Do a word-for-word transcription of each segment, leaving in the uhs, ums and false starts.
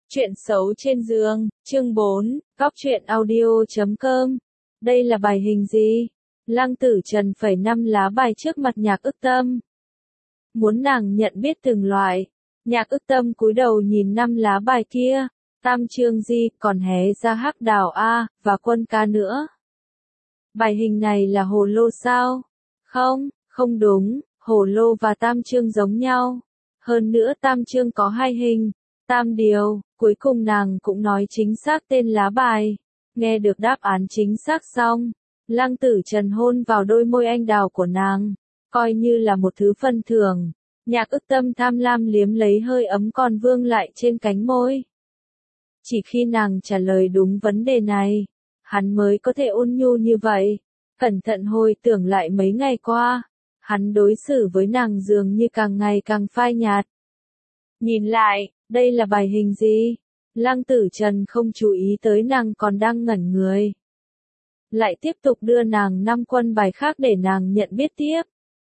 Chuyện xấu trên giường, chương bốn, góc truyện audio chấm com. Đây là bài hình gì? Lăng Tử Trần phẩy năm lá bài trước mặt Nhạc Ức Tâm. Muốn nàng nhận biết từng loại. Nhạc Ức Tâm cúi đầu nhìn năm lá bài kia. Tam Trương Di, còn hé ra Hắc Đào A, và Quân Ca nữa. Bài hình này là hồ lô sao? Không, không đúng, hồ lô và Tam Trương giống nhau. Hơn nữa Tam Trương có hai hình. Tam điều, cuối cùng nàng cũng nói chính xác tên lá bài. Nghe được đáp án chính xác xong, Lăng Tử Trần hôn vào đôi môi anh đào của nàng, coi như là một thứ phân thưởng. Nhạc Ức Tâm tham lam liếm lấy hơi ấm còn vương lại trên cánh môi. Chỉ khi nàng trả lời đúng vấn đề này, hắn mới có thể ôn nhu như vậy. Cẩn thận hồi tưởng lại mấy ngày qua, hắn đối xử với nàng dường như càng ngày càng phai nhạt. Nhìn lại, đây là bài hình gì? Lăng Tử Trần không chú ý tới nàng còn đang ngẩn người. Lại tiếp tục đưa nàng năm quân bài khác để nàng nhận biết tiếp.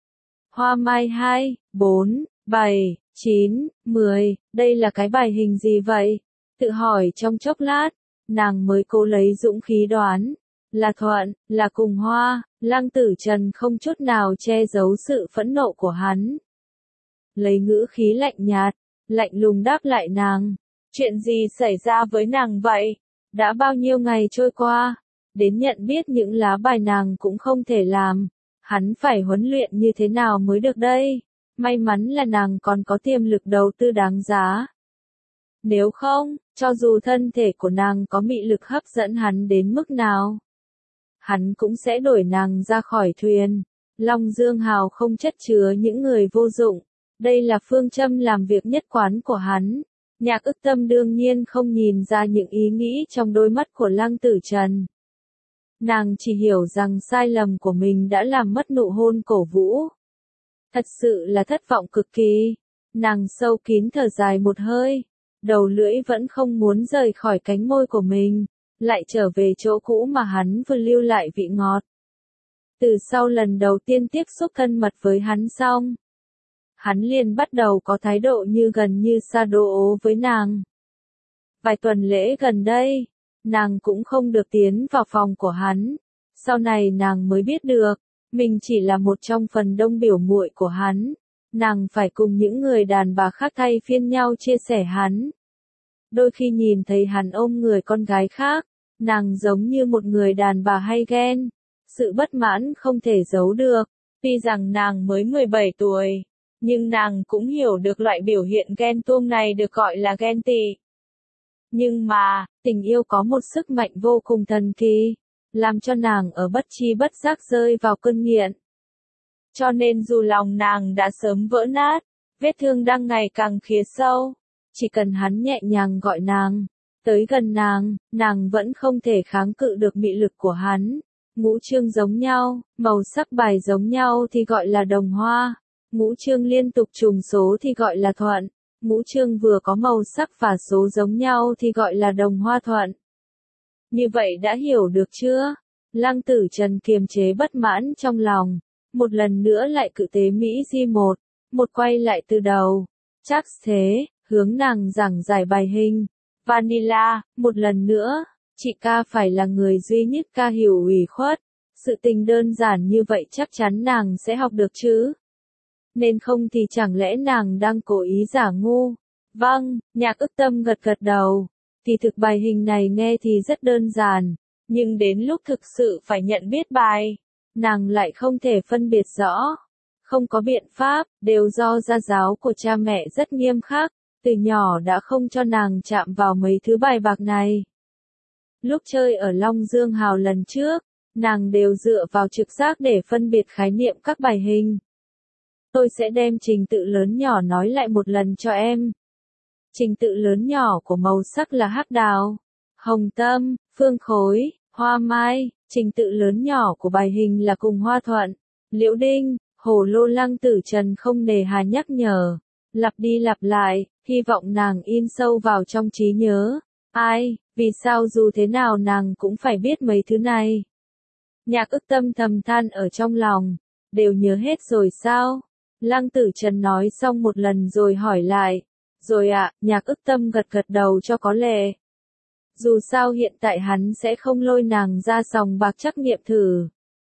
Hoa mai hai, bốn, bảy, chín, mười, đây là cái bài hình gì vậy? Tự hỏi trong chốc lát, nàng mới cố lấy dũng khí đoán. Là thuận, là cùng hoa. Lăng Tử Trần không chút nào che giấu sự phẫn nộ của hắn. Lấy ngữ khí lạnh nhạt, lạnh lùng đáp lại nàng. Chuyện gì xảy ra với nàng vậy? Đã bao nhiêu ngày trôi qua, đến nhận biết những lá bài nàng cũng không thể làm. Hắn phải huấn luyện như thế nào mới được đây? May mắn là nàng còn có tiềm lực đầu tư đáng giá. Nếu không, cho dù thân thể của nàng có mị lực hấp dẫn hắn đến mức nào, hắn cũng sẽ đuổi nàng ra khỏi thuyền. Long Dương Hào không chất chứa những người vô dụng. Đây là phương châm làm việc nhất quán của hắn. Nhạc Ức Tâm đương nhiên không nhìn ra những ý nghĩ trong đôi mắt của Lăng Tử Trần. Nàng chỉ hiểu rằng sai lầm của mình đã làm mất nụ hôn cổ vũ. Thật sự là thất vọng cực kỳ. Nàng sâu kín thở dài một hơi. Đầu lưỡi vẫn không muốn rời khỏi cánh môi của mình. Lại trở về chỗ cũ mà hắn vừa lưu lại vị ngọt. Từ sau lần đầu tiên tiếp xúc thân mật với hắn xong, hắn liền bắt đầu có thái độ như gần như sa đỗ với nàng. Vài tuần lễ gần đây, nàng cũng không được tiến vào phòng của hắn. Sau này nàng mới biết được, mình chỉ là một trong phần đông biểu muội của hắn. Nàng phải cùng những người đàn bà khác thay phiên nhau chia sẻ hắn. Đôi khi nhìn thấy hắn ôm người con gái khác, nàng giống như một người đàn bà hay ghen. Sự bất mãn không thể giấu được. Tuy rằng nàng mới mười bảy tuổi, nhưng nàng cũng hiểu được loại biểu hiện ghen tuông này được gọi là ghen tị. Nhưng mà, tình yêu có một sức mạnh vô cùng thần kỳ, làm cho nàng ở bất chi bất giác rơi vào cơn nghiện. Cho nên dù lòng nàng đã sớm vỡ nát, vết thương đang ngày càng khía sâu, chỉ cần hắn nhẹ nhàng gọi nàng, tới gần nàng, nàng vẫn không thể kháng cự được mị lực của hắn. Ngũ chương giống nhau, màu sắc bài giống nhau thì gọi là đồng hoa. Ngũ chương liên tục trùng số thì gọi là thuận. Ngũ chương vừa có màu sắc và số giống nhau thì gọi là đồng hoa thuận. Như vậy đã hiểu được chưa? Lăng Tử Trần kiềm chế bất mãn trong lòng. Một lần nữa lại cự tế Mỹ Di một. Một quay lại từ đầu. Chắc thế, hướng nàng giảng giải bài hình. Vanilla, một lần nữa. Chị ca phải là người duy nhất ca hiểu ủy khuất. Sự tình đơn giản như vậy chắc chắn nàng sẽ học được chứ. Nên không thì chẳng lẽ nàng đang cố ý giả ngu? Vâng, Nhạc Ức Tâm gật gật đầu. Thì thực bài hình này nghe thì rất đơn giản. Nhưng đến lúc thực sự phải nhận biết bài, nàng lại không thể phân biệt rõ. Không có biện pháp, đều do gia giáo của cha mẹ rất nghiêm khắc. Từ nhỏ đã không cho nàng chạm vào mấy thứ bài bạc này. Lúc chơi ở Long Dương Hào lần trước, nàng đều dựa vào trực giác để phân biệt khái niệm các bài hình. Tôi sẽ đem trình tự lớn nhỏ nói lại một lần cho em. Trình tự lớn nhỏ của màu sắc là hắc đào, hồng tâm, phương khối, hoa mai. Trình tự lớn nhỏ của bài hình là cùng hoa thuận, liễu đinh, hồ lô. Lăng Tử Trần không nề hà nhắc nhở, lặp đi lặp lại, hy vọng nàng in sâu vào trong trí nhớ. Ai, vì sao dù thế nào nàng cũng phải biết mấy thứ này? Nhạc Ức Tâm thầm than ở trong lòng, đều nhớ hết rồi sao? Lăng Tử Trần nói xong một lần rồi hỏi lại, Rồi ạ, Nhạc Ức Tâm gật gật đầu cho có lệ. Dù sao hiện tại hắn sẽ không lôi nàng ra sòng bạc trắc nghiệm thử.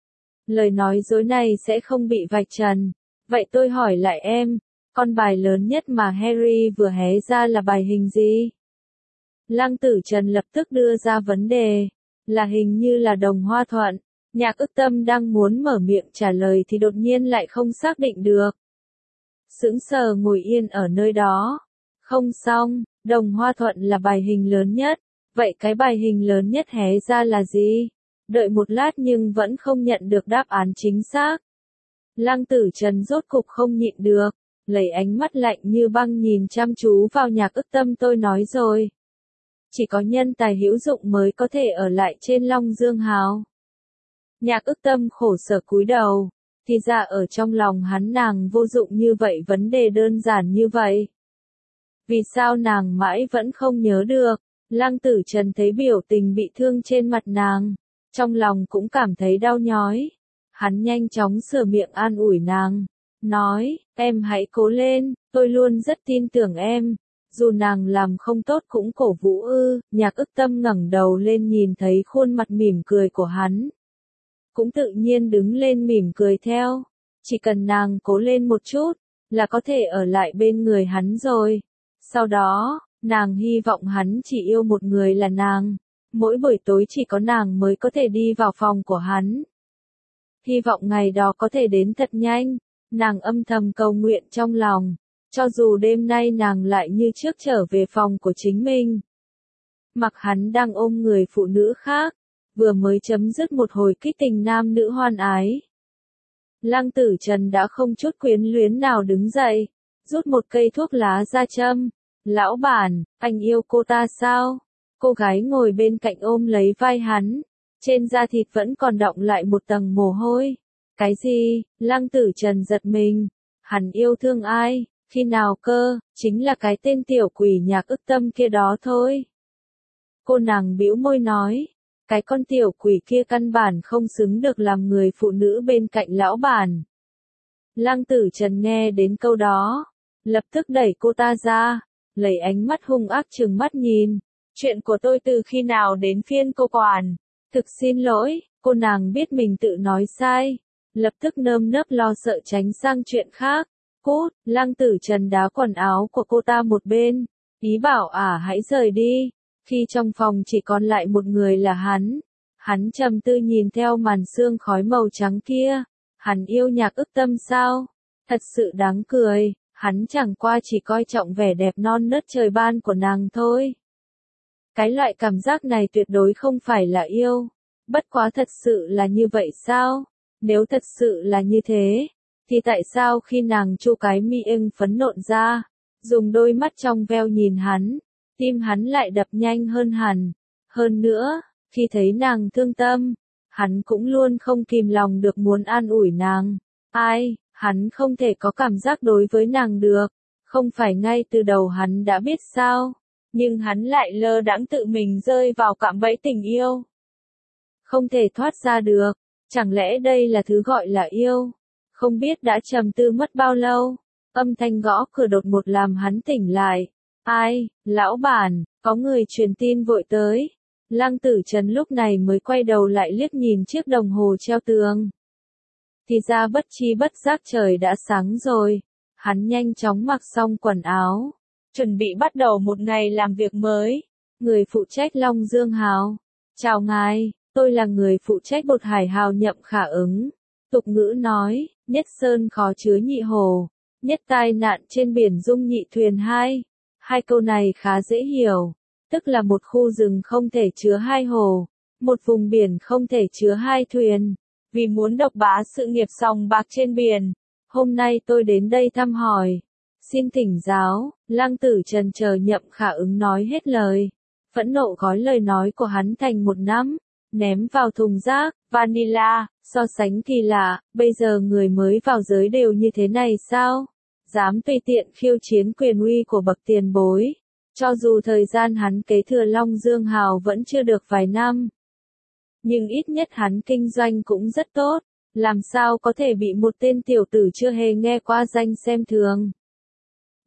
Lời nói dối này sẽ không bị vạch trần. Vậy tôi hỏi lại em, con bài lớn nhất mà Harry vừa hé ra là bài hình gì? Lăng Tử Trần lập tức đưa ra vấn đề, là hình như là đồng hoa thuận. Nhạc Ức Tâm đang muốn mở miệng trả lời thì đột nhiên lại không xác định được. Sững sờ ngồi yên ở nơi đó. Không xong, đồng hoa thuận là bài hình lớn nhất. Vậy cái bài hình lớn nhất hé ra là gì? Đợi một lát nhưng vẫn không nhận được đáp án chính xác. Lăng Tử Trần rốt cục không nhịn được, lấy ánh mắt lạnh như băng nhìn chăm chú vào Nhạc Ức Tâm. Tôi nói rồi. Chỉ có nhân tài hữu dụng mới có thể ở lại trên Long Dương Hào. Nhạc Ức Tâm khổ sở cúi đầu, thì ra ở trong lòng hắn nàng vô dụng như vậy, vấn đề đơn giản như vậy. Vì sao nàng mãi vẫn không nhớ được? Lăng Tử Trần thấy biểu tình bị thương trên mặt nàng, trong lòng cũng cảm thấy đau nhói. Hắn nhanh chóng sửa miệng an ủi nàng, nói, em hãy cố lên, tôi luôn rất tin tưởng em. Dù nàng làm không tốt cũng cổ vũ ư. Nhạc Ức Tâm ngẩng đầu lên nhìn thấy khuôn mặt mỉm cười của hắn, cũng tự nhiên đứng lên mỉm cười theo. Chỉ cần nàng cố lên một chút, là có thể ở lại bên người hắn rồi. Sau đó, nàng hy vọng hắn chỉ yêu một người là nàng. Mỗi buổi tối chỉ có nàng mới có thể đi vào phòng của hắn. Hy vọng ngày đó có thể đến thật nhanh. Nàng âm thầm cầu nguyện trong lòng. Cho dù đêm nay nàng lại như trước trở về phòng của chính mình. Mặc hắn đang ôm người phụ nữ khác, vừa mới chấm dứt một hồi kích tình nam nữ hoan ái. Lăng Tử Trần đã không chút quyến luyến nào đứng dậy, rút một cây thuốc lá ra châm. Lão bản, anh yêu cô ta sao? Cô gái ngồi bên cạnh ôm lấy vai hắn, trên da thịt vẫn còn đọng lại một tầng mồ hôi. Cái gì? Lăng Tử Trần giật mình. Hắn yêu thương ai? Khi nào cơ? Chính là cái tên tiểu quỷ Nhạc Ức Tâm kia đó thôi. Cô nàng bĩu môi nói, cái con tiểu quỷ kia căn bản không xứng được làm người phụ nữ bên cạnh lão bản. Lăng Tử Trần nghe đến câu đó, lập tức đẩy cô ta ra, lấy ánh mắt hung ác trừng mắt nhìn. Chuyện của tôi từ khi nào đến phiên cô quản? Thực xin lỗi, cô nàng biết mình tự nói sai, lập tức nơm nớp lo sợ tránh sang chuyện khác. Cút. Lăng Tử Trần đá quần áo của cô ta một bên, ý bảo ả hãy rời đi. Khi trong phòng chỉ còn lại một người là hắn, hắn trầm tư nhìn theo màn sương khói màu trắng kia. Hắn yêu Nhạc Ức Tâm sao? Thật sự đáng cười, hắn chẳng qua chỉ coi trọng vẻ đẹp non nớt trời ban của nàng thôi. Cái loại cảm giác này tuyệt đối không phải là yêu. Bất quá thật sự là như vậy sao? Nếu thật sự là như thế, thì tại sao khi nàng chu cái mi ưng phấn nộn ra, dùng đôi mắt trong veo nhìn hắn, tim hắn lại đập nhanh hơn hẳn. Hơn nữa, khi thấy nàng thương tâm, hắn cũng luôn không kìm lòng được muốn an ủi nàng. Ai, hắn không thể có cảm giác đối với nàng được, không phải ngay từ đầu hắn đã biết sao, nhưng hắn lại lơ đãng tự mình rơi vào cạm bẫy tình yêu. Không thể thoát ra được, chẳng lẽ đây là thứ gọi là yêu? Không biết đã trầm tư mất bao lâu, âm thanh gõ cửa đột ngột làm hắn tỉnh lại. Ai, lão bản, có người truyền tin vội tới. Lăng Tử Trần lúc này mới quay đầu lại liếc nhìn chiếc đồng hồ treo tường. Thì ra bất chi bất giác trời đã sáng rồi. Hắn nhanh chóng mặc xong quần áo, chuẩn bị bắt đầu một ngày làm việc mới. Người phụ trách Long Dương Hào. Chào ngài, tôi là người phụ trách Bột Hải Hào Nhậm Khả Ứng. Tục ngữ nói, nhất sơn khó chứa nhị hồ, nhất tai nạn trên biển dung nhị thuyền hai. Hai câu này khá dễ hiểu, tức là một khu rừng không thể chứa hai hồ, một vùng biển không thể chứa hai thuyền. Vì muốn độc bá sự nghiệp sòng bạc trên biển, hôm nay tôi đến đây thăm hỏi. Xin thỉnh giáo. Lăng Tử Trần chờ Nhậm Khả Ứng nói hết lời, phẫn nộ gói lời nói của hắn thành một nắm, ném vào thùng rác. Vanilla, so sánh kỳ lạ, bây giờ người mới vào giới đều như thế này sao? Dám tùy tiện khiêu chiến quyền uy của bậc tiền bối. Cho dù thời gian hắn kế thừa Long Dương Hào vẫn chưa được vài năm, nhưng ít nhất hắn kinh doanh cũng rất tốt, làm sao có thể bị một tên tiểu tử chưa hề nghe qua danh xem thường.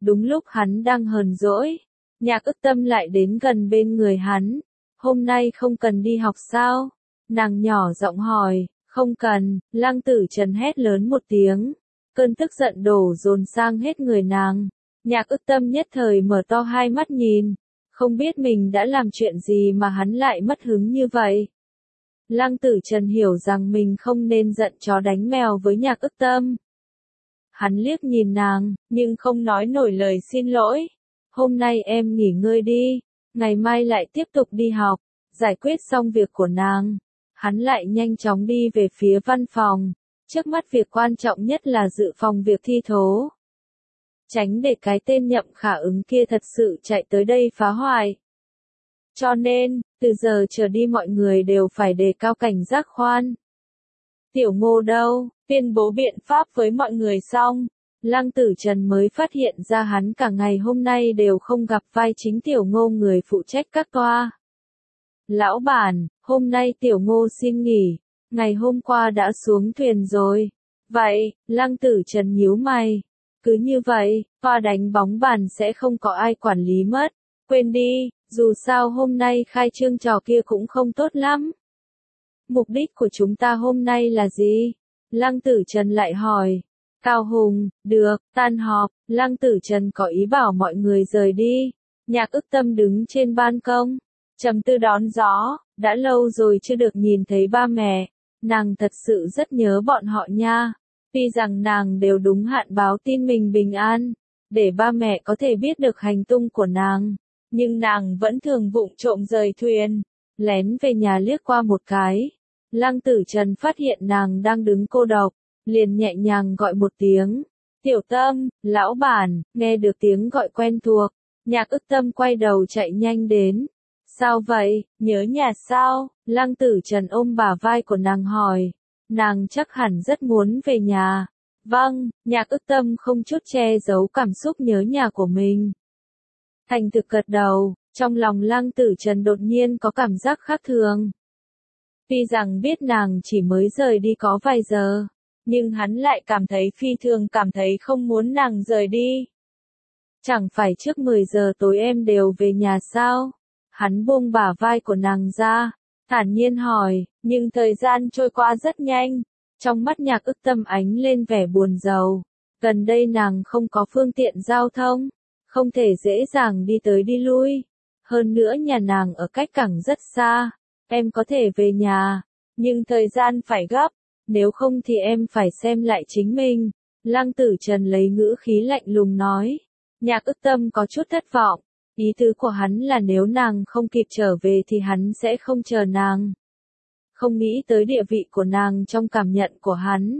Đúng lúc hắn đang hờn dỗi, Nhạc Ức Tâm lại đến gần bên người hắn. Hôm nay không cần đi học sao? Nàng nhỏ giọng hỏi. Không cần, Lăng Tử Trần hét lớn một tiếng. Cơn tức giận đổ dồn sang hết người nàng. Nhạc Ức Tâm nhất thời mở to hai mắt nhìn. Không biết mình đã làm chuyện gì mà hắn lại mất hứng như vậy. Lăng Tử Trần hiểu rằng mình không nên giận chó đánh mèo với Nhạc Ức Tâm. Hắn liếc nhìn nàng, nhưng không nói nổi lời xin lỗi. Hôm nay em nghỉ ngơi đi, ngày mai lại tiếp tục đi học. Giải quyết xong việc của nàng, hắn lại nhanh chóng đi về phía văn phòng. Trước mắt việc quan trọng nhất là dự phòng việc thi thố. Tránh để cái tên Nhậm Khả Ứng kia thật sự chạy tới đây phá hoại. Cho nên, từ giờ trở đi mọi người đều phải đề cao cảnh giác khoan. Tiểu Ngô đâu, tuyên bố biện pháp với mọi người xong. Lăng Tử Trần mới phát hiện ra hắn cả ngày hôm nay đều không gặp vai chính Tiểu Ngô người phụ trách các toa. Lão bản, hôm nay Tiểu Ngô xin nghỉ, ngày hôm qua đã xuống thuyền rồi. Vậy, Lăng Tử Trần nhíu mày. Cứ như vậy, toa đánh bóng bàn sẽ không có ai quản lý mất. Quên đi, dù sao hôm nay khai trương trò kia cũng không tốt lắm. Mục đích của chúng ta hôm nay là gì? Lăng Tử Trần lại hỏi. Cao Hùng, được, tan họp. Lăng Tử Trần có ý bảo mọi người rời đi. Nhạc Ức Tâm đứng trên ban công, trầm tư đón gió. Đã lâu rồi chưa được nhìn thấy ba mẹ, nàng thật sự rất nhớ bọn họ nha. Tuy rằng nàng đều đúng hạn báo tin mình bình an, để ba mẹ có thể biết được hành tung của nàng, nhưng nàng vẫn thường vụng trộm rời thuyền, lén về nhà liếc qua một cái. Lăng Tử Trần phát hiện nàng đang đứng cô độc, liền nhẹ nhàng gọi một tiếng. Tiểu Tâm, lão bản. Nghe được tiếng gọi quen thuộc, Nhạc Ức Tâm quay đầu chạy nhanh đến. Sao vậy, nhớ nhà sao? Lăng Tử Trần ôm bả vai của nàng hỏi. Nàng chắc hẳn rất muốn về nhà. Vâng, Nhạc Ức Tâm không chút che giấu cảm xúc nhớ nhà của mình. Thành thực gật đầu, trong lòng Lăng Tử Trần đột nhiên có cảm giác khác thường. Tuy rằng biết nàng chỉ mới rời đi có vài giờ, nhưng hắn lại cảm thấy phi thường cảm thấy không muốn nàng rời đi. Chẳng phải trước mười giờ tối em đều về nhà sao? Hắn buông bả vai của nàng ra, thản nhiên hỏi, nhưng thời gian trôi qua rất nhanh. Trong mắt Nhạc Ức Tâm ánh lên vẻ buồn rầu. Gần đây nàng không có phương tiện giao thông, không thể dễ dàng đi tới đi lui. Hơn nữa nhà nàng ở cách cảng rất xa. Em có thể về nhà, nhưng thời gian phải gấp, nếu không thì em phải xem lại chính mình. Lăng Tử Trần lấy ngữ khí lạnh lùng nói. Nhạc Ức Tâm có chút thất vọng. Ý tứ của hắn là nếu nàng không kịp trở về thì hắn sẽ không chờ nàng. Không nghĩ tới địa vị của nàng trong cảm nhận của hắn.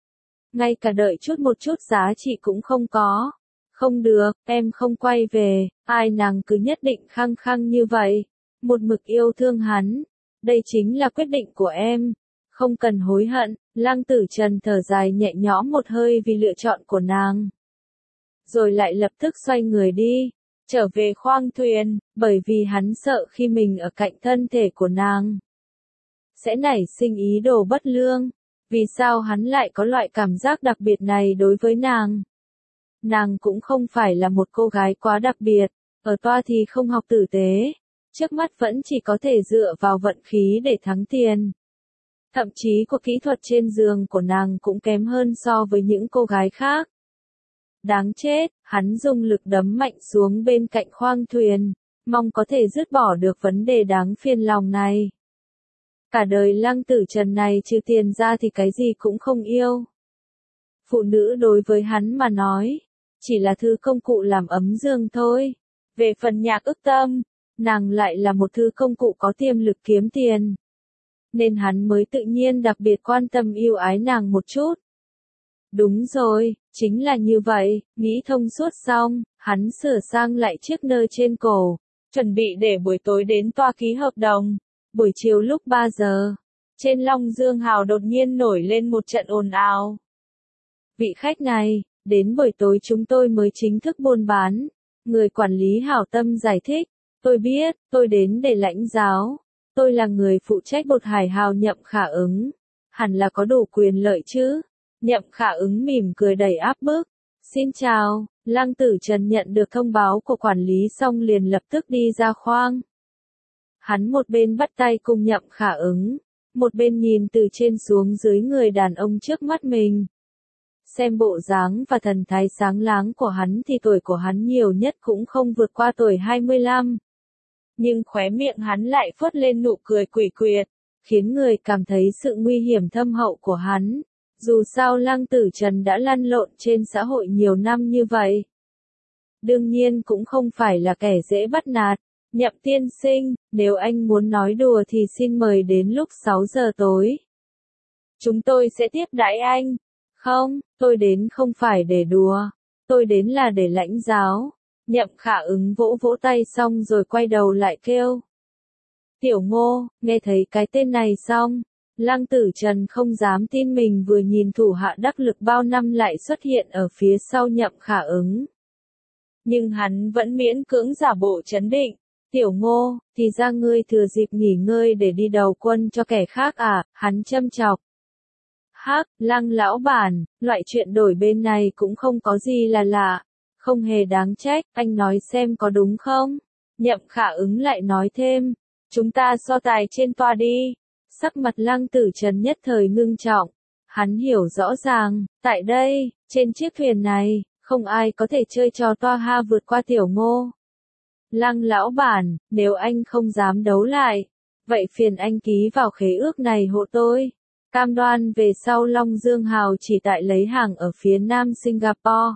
Ngay cả đợi chút một chút giá trị cũng không có. Không được, em không quay về. Ai nàng cứ nhất định khăng khăng như vậy. Một mực yêu thương hắn. Đây chính là quyết định của em. Không cần hối hận. Lăng Tử Trần thở dài nhẹ nhõm một hơi vì lựa chọn của nàng. Rồi lại lập tức xoay người đi. Trở về khoang thuyền, bởi vì hắn sợ khi mình ở cạnh thân thể của nàng sẽ nảy sinh ý đồ bất lương. Vì sao hắn lại có loại cảm giác đặc biệt này đối với nàng? Nàng cũng không phải là một cô gái quá đặc biệt, ở toa thì không học tử tế, trước mắt vẫn chỉ có thể dựa vào vận khí để thắng tiền. Thậm chí của kỹ thuật trên giường của nàng cũng kém hơn so với những cô gái khác. Đáng chết, hắn dùng lực đấm mạnh xuống bên cạnh khoang thuyền, mong có thể dứt bỏ được vấn đề đáng phiền lòng này. Cả đời Lăng Tử Trần này trừ tiền ra thì cái gì cũng không yêu. Phụ nữ đối với hắn mà nói, chỉ là thứ công cụ làm ấm giường thôi. Về phần Nhạc Ức Tâm, nàng lại là một thứ công cụ có tiềm lực kiếm tiền. Nên hắn mới tự nhiên đặc biệt quan tâm yêu ái nàng một chút. Đúng rồi, chính là như vậy. Nghĩ thông suốt xong, hắn sửa sang lại chiếc nơ trên cổ, chuẩn bị để buổi tối đến toa ký hợp đồng. Buổi chiều lúc ba giờ, trên Long Dương Hào đột nhiên nổi lên một trận ồn ào. Vị khách này, đến buổi tối chúng tôi mới chính thức buôn bán. Người quản lý hảo tâm giải thích, tôi biết, tôi đến để lãnh giáo. Tôi là người phụ trách bột hải hào Nhậm Khả Ứng. Hẳn là có đủ quyền lợi chứ. Nhậm Khả Ứng mỉm cười đầy áp bức. Xin chào, Lăng Tử Trần nhận được thông báo của quản lý xong liền lập tức đi ra khoang. Hắn một bên bắt tay cùng Nhậm Khả Ứng, một bên nhìn từ trên xuống dưới người đàn ông trước mắt mình. Xem bộ dáng và thần thái sáng láng của hắn thì tuổi của hắn nhiều nhất cũng không vượt qua tuổi hai mươi lăm. Nhưng khóe miệng hắn lại phớt lên nụ cười quỷ quyệt, khiến người cảm thấy sự nguy hiểm thâm hậu của hắn. Dù sao Lăng Tử Trần đã lăn lộn trên xã hội nhiều năm như vậy. Đương nhiên cũng không phải là kẻ dễ bắt nạt. Nhậm tiên sinh, nếu anh muốn nói đùa thì xin mời đến lúc sáu giờ tối. Chúng tôi sẽ tiếp đãi anh. Không, tôi đến không phải để đùa. Tôi đến là để lãnh giáo. Nhậm Khả Ứng vỗ vỗ tay xong rồi quay đầu lại kêu. Tiểu Ngô, nghe thấy cái tên này xong. Lăng Tử Trần không dám tin mình vừa nhìn thủ hạ đắc lực bao năm lại xuất hiện ở phía sau Nhậm Khả Ứng. Nhưng hắn vẫn miễn cưỡng giả bộ trấn định. Tiểu Ngô, thì ra ngươi thừa dịp nghỉ ngơi để đi đầu quân cho kẻ khác à, hắn châm chọc. Hắc, Lăng lão bản, loại chuyện đổi bên này cũng không có gì là lạ, không hề đáng trách, anh nói xem có đúng không? Nhậm Khả Ứng lại nói thêm, chúng ta so tài trên toa đi. Sắc mặt Lăng Tử Trần nhất thời ngưng trọng, hắn hiểu rõ ràng, tại đây, trên chiếc thuyền này, không ai có thể chơi trò toa ha vượt qua Tiểu Ngô. Lăng lão bản, nếu anh không dám đấu lại, vậy phiền anh ký vào khế ước này hộ tôi. Cam đoan về sau Long Dương Hào chỉ tại lấy hàng ở phía nam Singapore.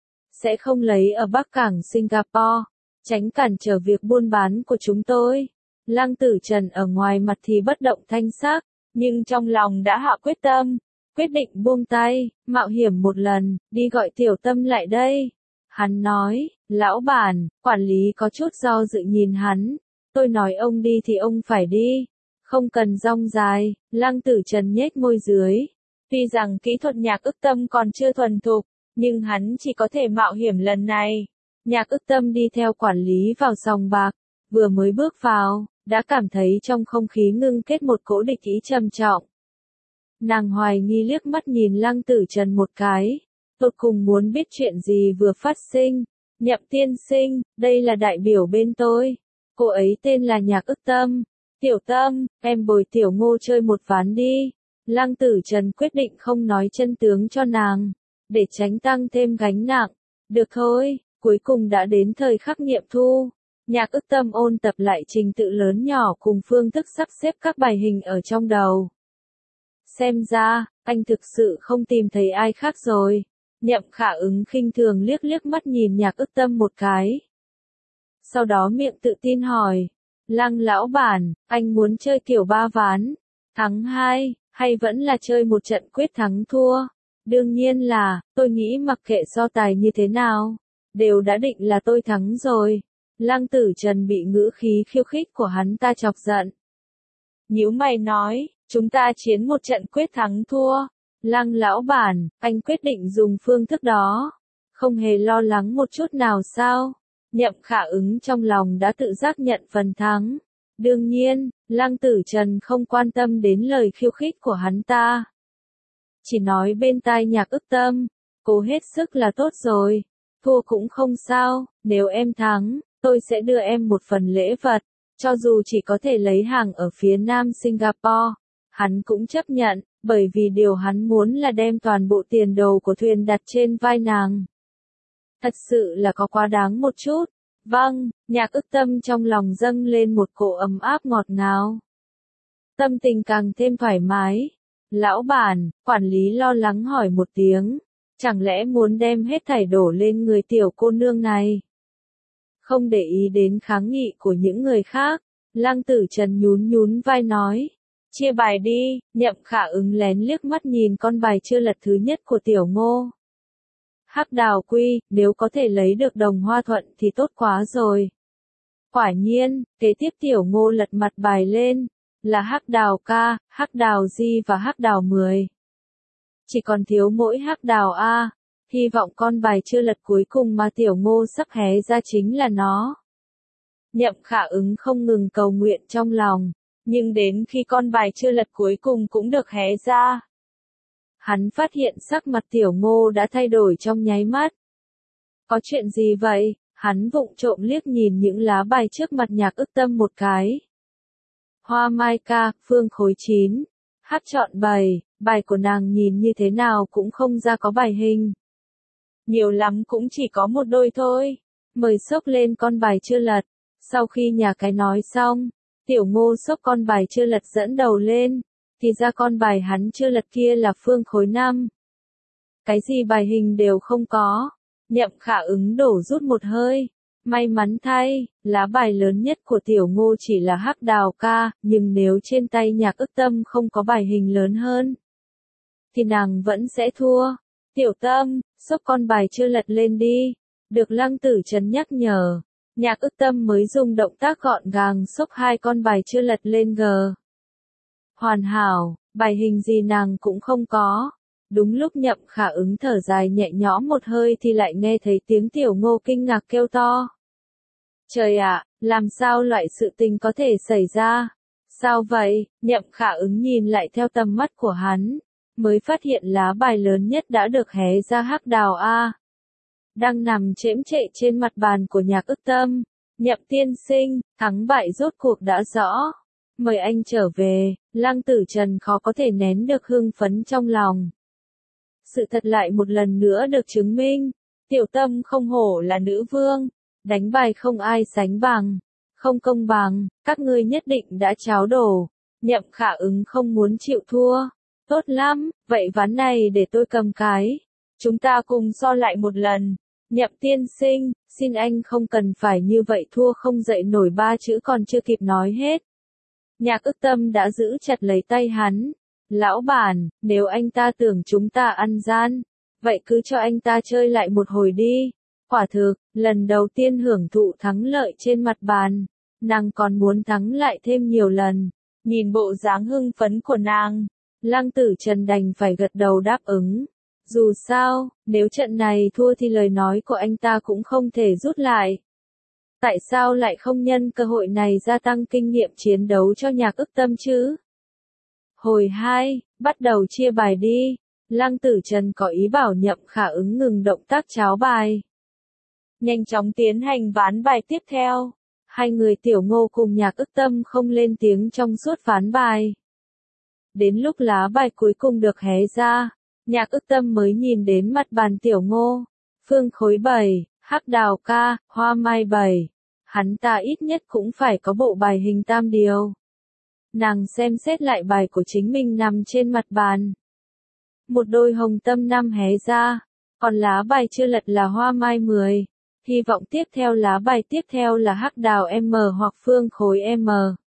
Sẽ không lấy ở Bắc Cảng Singapore, tránh cản trở việc buôn bán của chúng tôi. Lăng Tử Trần ở ngoài mặt thì bất động thanh sắc, nhưng trong lòng đã hạ quyết tâm, quyết định buông tay, mạo hiểm một lần, đi gọi Tiểu Tâm lại đây. Hắn nói, lão bản, quản lý có chút do dự nhìn hắn, tôi nói ông đi thì ông phải đi, không cần rong dài. Lăng Tử Trần nhếch môi dưới, tuy rằng kỹ thuật Nhạc Ức Tâm còn chưa thuần thục, nhưng hắn chỉ có thể mạo hiểm lần này. Nhạc Ức Tâm đi theo quản lý vào sòng bạc, vừa mới bước vào, đã cảm thấy trong không khí ngưng kết một cỗ địch ý trầm trọng. Nàng hoài nghi liếc mắt nhìn Lăng Tử Trần một cái, tột cùng muốn biết chuyện gì vừa phát sinh. Nhậm tiên sinh, đây là đại biểu bên tôi. Cô ấy tên là Nhạc Ức Tâm. Tiểu Tâm, em bồi Tiểu Ngô chơi một ván đi. Lăng Tử Trần quyết định không nói chân tướng cho nàng, để tránh tăng thêm gánh nặng. Được thôi, cuối cùng đã đến thời khắc nghiệm thu. Nhạc Ức Tâm ôn tập lại trình tự lớn nhỏ cùng phương thức sắp xếp các bài hình ở trong đầu. Xem ra, anh thực sự không tìm thấy ai khác rồi. Nhậm Khả Ứng khinh thường liếc liếc mắt nhìn Nhạc Ức Tâm một cái. Sau đó miệng tự tin hỏi, Lăng lão bản, anh muốn chơi kiểu ba ván, thắng hai, hay vẫn là chơi một trận quyết thắng thua? Đương nhiên là, tôi nghĩ mặc kệ so tài như thế nào, đều đã định là tôi thắng rồi. Lăng Tử Trần bị ngữ khí khiêu khích của hắn ta chọc giận. Nhíu mày nói, chúng ta chiến một trận quyết thắng thua. Lăng lão bản, anh quyết định dùng phương thức đó. Không hề lo lắng một chút nào sao? Nhậm Khả Ứng trong lòng đã tự giác nhận phần thắng. Đương nhiên, Lăng Tử Trần không quan tâm đến lời khiêu khích của hắn ta. Chỉ nói bên tai Nhạc Ức Tâm, cố hết sức là tốt rồi. Thua cũng không sao, nếu em thắng, tôi sẽ đưa em một phần lễ vật. Cho dù chỉ có thể lấy hàng ở phía nam Singapore, hắn cũng chấp nhận, bởi vì điều hắn muốn là đem toàn bộ tiền đồ của thuyền đặt trên vai nàng. Thật sự là có quá đáng một chút. Vâng, Nhạc Ức Tâm trong lòng dâng lên một cỗ ấm áp ngọt ngào. Tâm tình càng thêm thoải mái. Lão bản, quản lý lo lắng hỏi một tiếng. Chẳng lẽ muốn đem hết thảy đổ lên người tiểu cô nương này? Không để ý đến kháng nghị của những người khác, Lăng Tử Trần nhún nhún vai nói. Chia bài đi. Nhậm Khả Ứng lén liếc mắt nhìn con bài chưa lật thứ nhất của Tiểu Ngô. Hắc đào quy, nếu có thể lấy được đồng hoa thuận thì tốt quá rồi. Quả nhiên, kế tiếp Tiểu Ngô lật mặt bài lên, là hắc đào ca, hắc đào di và hắc đào mười. Chỉ còn thiếu mỗi hắc đào A, hy vọng con bài chưa lật cuối cùng mà Tiểu Ngô sắp hé ra chính là nó. Nhậm Khả Ứng không ngừng cầu nguyện trong lòng, nhưng đến khi con bài chưa lật cuối cùng cũng được hé ra. Hắn phát hiện sắc mặt Tiểu Ngô đã thay đổi trong nháy mắt. Có chuyện gì vậy? Hắn vụng trộm liếc nhìn những lá bài trước mặt Nhạc Ức Tâm một cái. Hoa mai ca, phương khối chín. Hát chọn bài, bài của nàng nhìn như thế nào cũng không ra có bài hình. Nhiều lắm cũng chỉ có một đôi thôi. Mời xốc lên con bài chưa lật. Sau khi nhà cái nói xong, Tiểu Ngô xốc con bài chưa lật dẫn đầu lên. Thì ra con bài hắn chưa lật kia là phương khối năm. Cái gì bài hình đều không có. Nhậm Khả Ứng đổ rút một hơi. May mắn thay, lá bài lớn nhất của Tiểu Ngô chỉ là hắc đào ca, nhưng nếu trên tay Nhạc Ức Tâm không có bài hình lớn hơn, thì nàng vẫn sẽ thua. Tiểu Tâm, xốc con bài chưa lật lên đi. Được Lăng Tử Trần nhắc nhở. Nhạc Ức Tâm mới dùng động tác gọn gàng xốc hai con bài chưa lật lên g. Hoàn hảo, bài hình gì nàng cũng không có. Đúng lúc Nhậm Khả Ứng thở dài nhẹ nhõm một hơi thì lại nghe thấy tiếng Tiểu Ngô kinh ngạc kêu to. Trời ạ, làm sao loại sự tình có thể xảy ra? Sao vậy? Nhậm Khả Ứng nhìn lại theo tầm mắt của hắn, mới phát hiện lá bài lớn nhất đã được hé ra hắc đào A. Đang nằm chễm chệ trên mặt bàn của Nhạc Ức Tâm. Nhậm tiên sinh, thắng bại rốt cuộc đã rõ. Mời anh trở về. Lăng Tử Trần khó có thể nén được hưng phấn trong lòng. Sự thật lại một lần nữa được chứng minh. Tiểu Tâm không hổ là nữ vương. Đánh bài không ai sánh bằng. Không công bằng, các ngươi nhất định đã cháo đổ. Nhậm Khả Ứng không muốn chịu thua. Tốt lắm, vậy ván này để tôi cầm cái. Chúng ta cùng so lại một lần. Nhậm tiên sinh, xin anh không cần phải như vậy, thua không dậy nổi ba chữ còn chưa kịp nói hết. Nhạc Ức Tâm đã giữ chặt lấy tay hắn. Lão bản, nếu anh ta tưởng chúng ta ăn gian, vậy cứ cho anh ta chơi lại một hồi đi. Quả thực, lần đầu tiên hưởng thụ thắng lợi trên mặt bàn, nàng còn muốn thắng lại thêm nhiều lần. Nhìn bộ dáng hưng phấn của nàng, Lăng Tử Trần đành phải gật đầu đáp ứng. Dù sao, nếu trận này thua thì lời nói của anh ta cũng không thể rút lại. Tại sao lại không nhân cơ hội này gia tăng kinh nghiệm chiến đấu cho Nhạc Ức Tâm chứ? Hồi hai, bắt đầu chia bài đi. Lăng Tử Trần có ý bảo Nhậm Khả Ứng ngừng động tác cháo bài. Nhanh chóng tiến hành ván bài tiếp theo. Hai người Tiểu Ngô cùng Nhạc Ức Tâm không lên tiếng trong suốt ván bài. Đến lúc lá bài cuối cùng được hé ra, Nhạc Ức Tâm mới nhìn đến mặt bàn Tiểu Ngô. Phương khối bảy, hắc đào ca, hoa mai bảy. Hắn ta ít nhất cũng phải có bộ bài hình tam điều. Nàng xem xét lại bài của chính mình nằm trên mặt bàn. Một đôi hồng tâm năm hé ra, còn lá bài chưa lật là hoa mai mười. Hy vọng tiếp theo lá bài tiếp theo là hắc đào M hoặc phương khối M.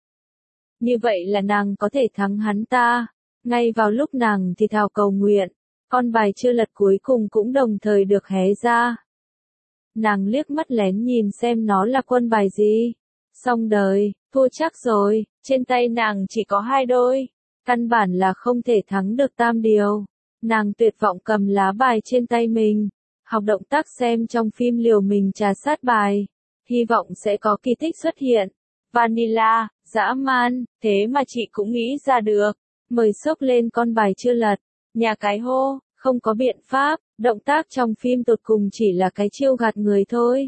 Như vậy là nàng có thể thắng hắn ta. Ngay vào lúc nàng thì thào cầu nguyện, con bài chưa lật cuối cùng cũng đồng thời được hé ra. Nàng liếc mắt lén nhìn xem nó là quân bài gì. Xong đời, thua chắc rồi, trên tay nàng chỉ có hai đôi. Căn bản là không thể thắng được tam điều. Nàng tuyệt vọng cầm lá bài trên tay mình. Học động tác xem trong phim liều mình trà sát bài. Hy vọng sẽ có kỳ tích xuất hiện. Vanilla, dã man, thế mà chị cũng nghĩ ra được. Mời xốc lên con bài chưa lật. Nhà cái hô, không có biện pháp, động tác trong phim tột cùng chỉ là cái chiêu gạt người thôi.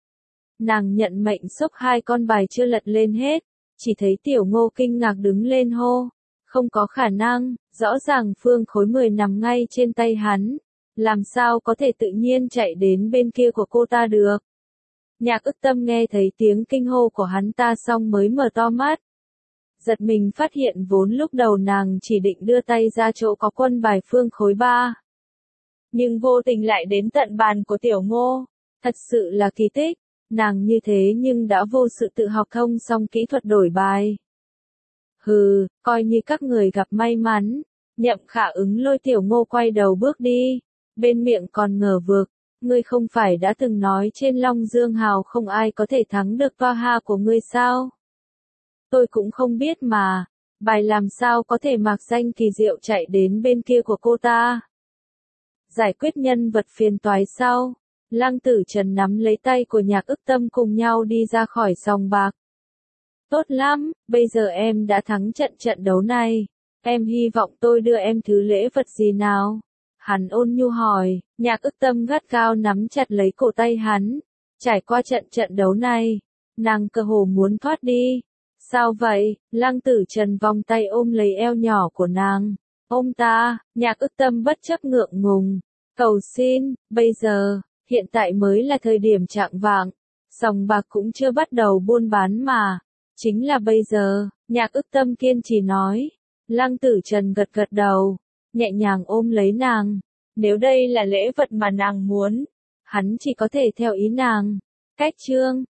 Nàng nhận mệnh xốc hai con bài chưa lật lên hết, chỉ thấy Tiểu Ngô kinh ngạc đứng lên hô. Không có khả năng, rõ ràng phương khối mười nằm ngay trên tay hắn. Làm sao có thể tự nhiên chạy đến bên kia của cô ta được. Nhạc Ức Tâm nghe thấy tiếng kinh hô của hắn ta xong mới mở to mắt. Giật mình phát hiện vốn lúc đầu nàng chỉ định đưa tay ra chỗ có quân bài phương khối ba. Nhưng vô tình lại đến tận bàn của Tiểu Ngô. Thật sự là kỳ tích. Nàng như thế nhưng đã vô sự tự học thông xong kỹ thuật đổi bài. Hừ, coi như các người gặp may mắn. Nhậm Khả Ứng lôi Tiểu Ngô quay đầu bước đi. Bên miệng còn ngờ vực. Ngươi không phải đã từng nói trên Long Dương Hào không ai có thể thắng được toa ha của ngươi sao? Tôi cũng không biết mà. Bài làm sao có thể mạc danh kỳ diệu chạy đến bên kia của cô ta? Giải quyết nhân vật phiền toái sau. Lăng Tử Trần nắm lấy tay của Nhạc Ức Tâm cùng nhau đi ra khỏi sòng bạc. Tốt lắm, bây giờ em đã thắng trận trận đấu này. Em hy vọng tôi đưa em thứ lễ vật gì nào? Hắn ôn nhu hỏi, Nhạc Ức Tâm gắt gao nắm chặt lấy cổ tay hắn. Trải qua trận trận đấu này, nàng cơ hồ muốn thoát đi. Sao vậy? Lăng Tử Trần vòng tay ôm lấy eo nhỏ của nàng. Ôm ta, Nhạc Ức Tâm bất chấp ngượng ngùng. Cầu xin, bây giờ, hiện tại mới là thời điểm trạng vạng. Sòng bạc cũng chưa bắt đầu buôn bán mà. Chính là bây giờ, Nhạc Ức Tâm kiên trì nói. Lăng Tử Trần gật gật đầu, nhẹ nhàng ôm lấy nàng. Nếu đây là lễ vật mà nàng muốn, hắn chỉ có thể theo ý nàng. Cách chương